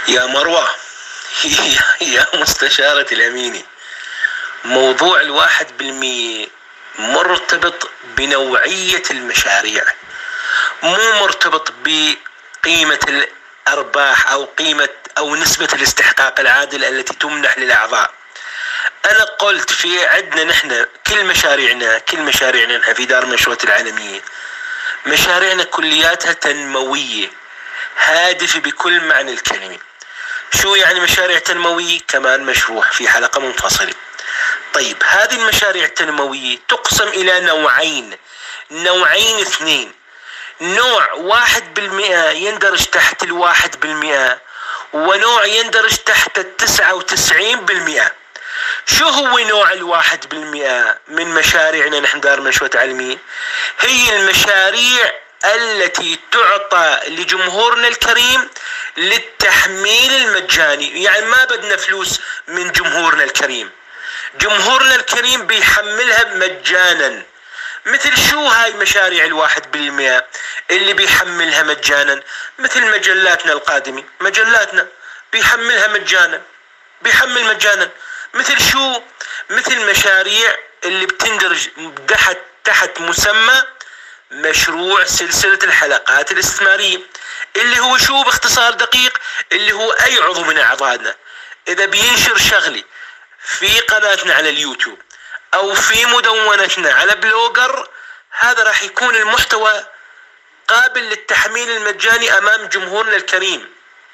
يا مروة، يا مستشارة الأميني، موضوع 1% مرتبط بنوعية المشاريع، مو مرتبط بقيمة الأرباح أو قيمة أو نسبة الاستحقاق العادل التي تمنح للأعضاء. أنا قلت في عندنا نحن كل مشاريعنا نحن في دار المشروعات العالمية، مشاريعنا كلياتها تنموية هادفة بكل معنى الكلمة. شو يعني مشاريع تنموية؟ كمان مشروح في حلقة منفصلة. طيب، هذه المشاريع التنموية تقسم إلى نوعين اثنين. نوع 1% يندرج تحت 1%، ونوع يندرج تحت 99%. شو هو نوع 1% من مشاريعنا نحن دار المشروعات العالمية؟ هي المشاريع التي تعطى لجمهورنا الكريم للتحميل المجاني، يعني ما بدنا فلوس من جمهورنا الكريم، جمهورنا الكريم بيحملها مجانا. مثل شو هاي مشاريع 1% اللي بيحملها مجانا؟ مثل مجلاتنا القادمة، مجلاتنا بيحملها مجانا، بيحمل مجانا. مثل شو؟ مثل مشاريع اللي بتندرج تحت مسمى مشروع سلسلة الحلقات الاستثمارية، اللي هو شو باختصار دقيق؟ اللي هو أي عضو من أعضائنا إذا بينشر شغلي في قناتنا على اليوتيوب أو في مدونتنا على بلوجر، هذا راح يكون المحتوى قابل للتحميل المجاني أمام جمهورنا الكريم.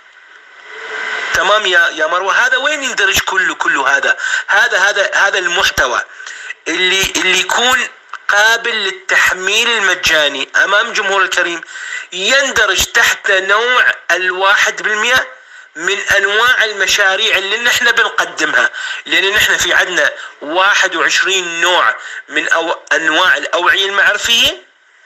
تمام يا مروة؟ هذا وين يندرج كله هذا المحتوى اللي يكون قابل للتحميل المجاني أمام جمهور الكريم، يندرج تحت نوع 1% من أنواع المشاريع اللي نحن بنقدمها. لأن نحن في عندنا 21 نوع من أنواع الأوعية المعرفية،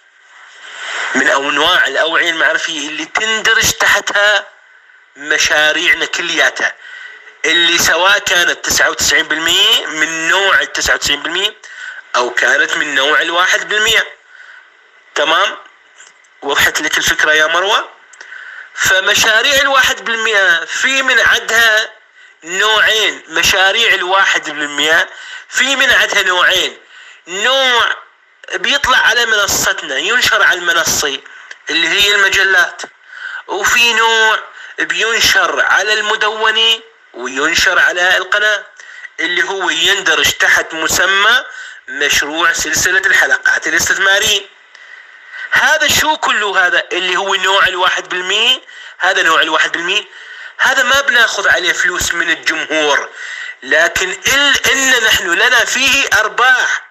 اللي تندرج تحتها مشاريعنا كلياتها، اللي سواء كانت 99% من نوع 99% أو كانت من نوع 1%. تمام؟ وضحت لك الفكرة يا مروة؟ فمشاريع 1% في من عدها نوعين. مشاريع 1% في من عدها نوعين. نوع بيطلع على منصتنا، ينشر على المنصة اللي هي المجلات، وفي نوع بينشر على المدونة وينشر على القناة، اللي هو يندرج تحت مسمى مشروع سلسلة الحلقات الاستثمارية. هذا شو كله؟ هذا اللي هو نوع 1%. هذا نوع 1%، هذا ما بناخذ عليه فلوس من الجمهور، لكن إن نحن لنا فيه أرباح.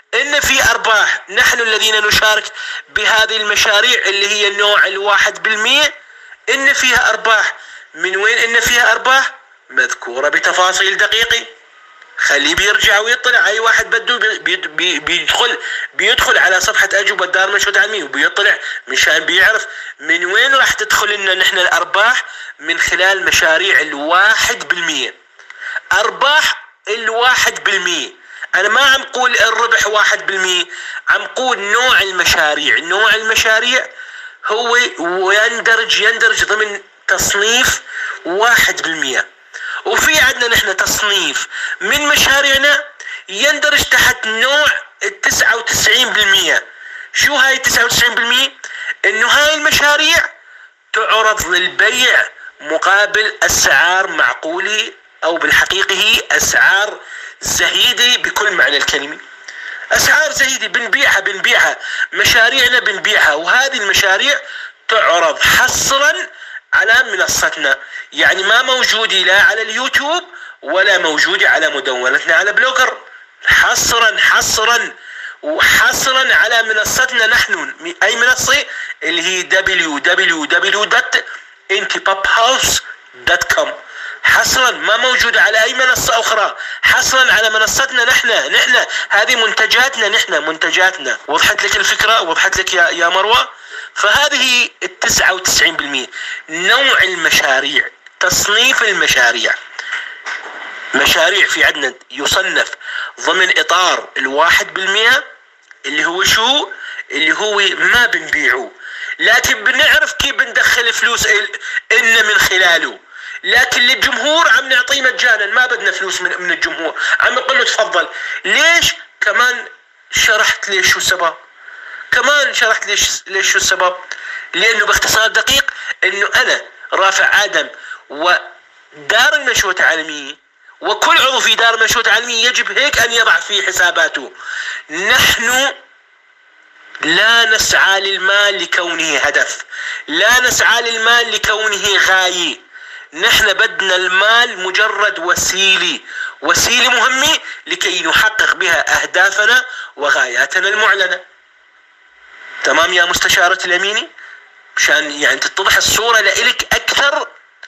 نحن الذين نشارك بهذه المشاريع اللي هي نوع 1%، إن فيها أرباح. من وين إن فيها أرباح؟ مذكورة بتفاصيل دقيقة. خليه بيرجع ويطلع. أي واحد بده بيدخل على صفحة أجوبة دار المشروعات العالمية وبيطلع مشان بيعرف من وين راح تدخل لنا نحن الأرباح، من خلال مشاريع 1%. أرباح 1%. أنا ما عم قول الربح 1%، عم قول نوع المشاريع هو يندرج ضمن تصنيف 1%. وفي عندنا نحن تصنيف من مشاريعنا يندرج تحت نوع 99%. شو هاي 99%؟ انه هاي المشاريع تعرض للبيع مقابل أسعار معقولة، او بالحقيقة هي أسعار زهيدة بكل معنى الكلمة. أسعار زهيدة بنبيعها مشاريعنا بنبيعها، وهذه المشاريع تعرض حصرا على منصتنا، يعني ما موجودة لا على اليوتيوب ولا موجودة على مدونتنا على بلوجر. حصرا على منصتنا نحن. أي منصة؟ اللي هي www.intipophouse.com. حصرا، ما موجودة على أي منصة أخرى، حصرا على منصتنا نحن. هذه منتجاتنا. وضحت لك الفكرة؟ وضحت لك يا مروة؟ فهذه 99% نوع المشاريع. تصنيف المشاريع، مشاريع في عندنا يصنف ضمن إطار 1%، اللي هو شو؟ اللي هو ما بنبيعه، لكن بنعرف كيف بندخل فلوس إن من خلاله. لكن للجمهور عم نعطيه مجانا، ما بدنا فلوس من الجمهور، عم نقول له تفضل. ليش؟ كمان شرحت ليش شو السبب، كمان شرحت ليش شو السبب. لأنه باختصار دقيق أنه أنا رافع آدم ودار المنشورات العالمية وكل عضو في دار المنشورات العالمية يجب هيك أن يضع في حساباته: نحن لا نسعى للمال لكونه هدف، لا نسعى للمال لكونه غاية، نحن بدنا المال مجرد وسيلة مهمة لكي نحقق بها أهدافنا وغاياتنا المعلنة. تمام يا مستشارة الأميني؟ مشان يعني تتضح الصورة لإلك أكثر،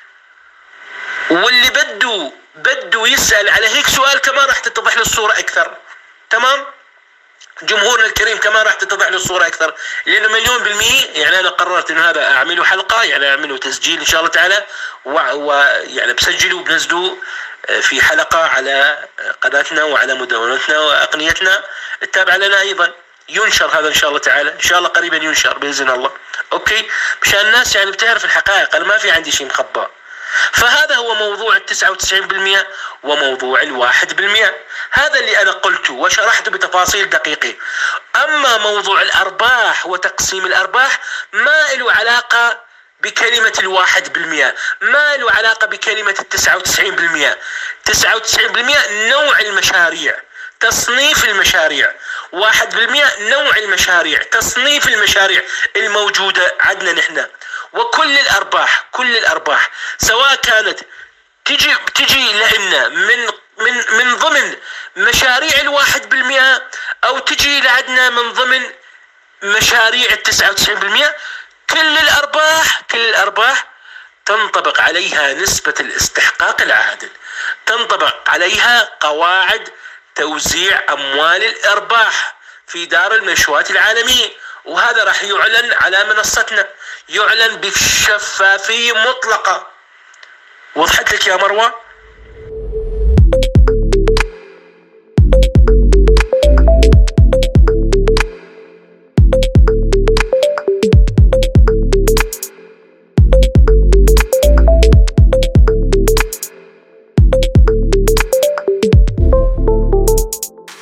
واللي بده يسأل على هيك سؤال كمان راح تتضح له الصورة أكثر. تمام؟ جمهورنا الكريم كمان راح تتضح له الصورة أكثر، لأنه 100% يعني أنا قررت إنه هذا أعمله حلقة، يعني أعمله تسجيل إن شاء الله تعالى، ويعني بسجله وبنزله في حلقة على قناتنا وعلى مدونتنا وأقنيتنا التابعة لنا أيضا. ينشر هذا إن شاء الله تعالى، إن شاء الله قريبا ينشر بإذن الله. أوكي، مشان الناس يعني بتعرف الحقائق، أنا ما في عندي شيء مخبى. فهذا هو موضوع 99% وموضوع 1%. هذا اللي أنا قلته وشرحته بتفاصيل دقيقة. أما موضوع الأرباح وتقسيم الأرباح ما له علاقة بكلمة 1%، ما له علاقة بكلمة 99%. 99% نوع المشاريع، تصنيف المشاريع. 1% نوع المشاريع، تصنيف المشاريع الموجودة عندنا نحن. وكل الأرباح سواء كانت تجي لنا من ضمن مشاريع 1% أو تجي لعدنا من ضمن مشاريع 99%، كل الأرباح تنطبق عليها نسبة الاستحقاق العادل، تنطبق عليها قواعد توزيع أموال الأرباح في دار المنشورات العالمية. وهذا راح يعلن على منصتنا، يعلن بشفافية مطلقة. وضحت لك يا مروة؟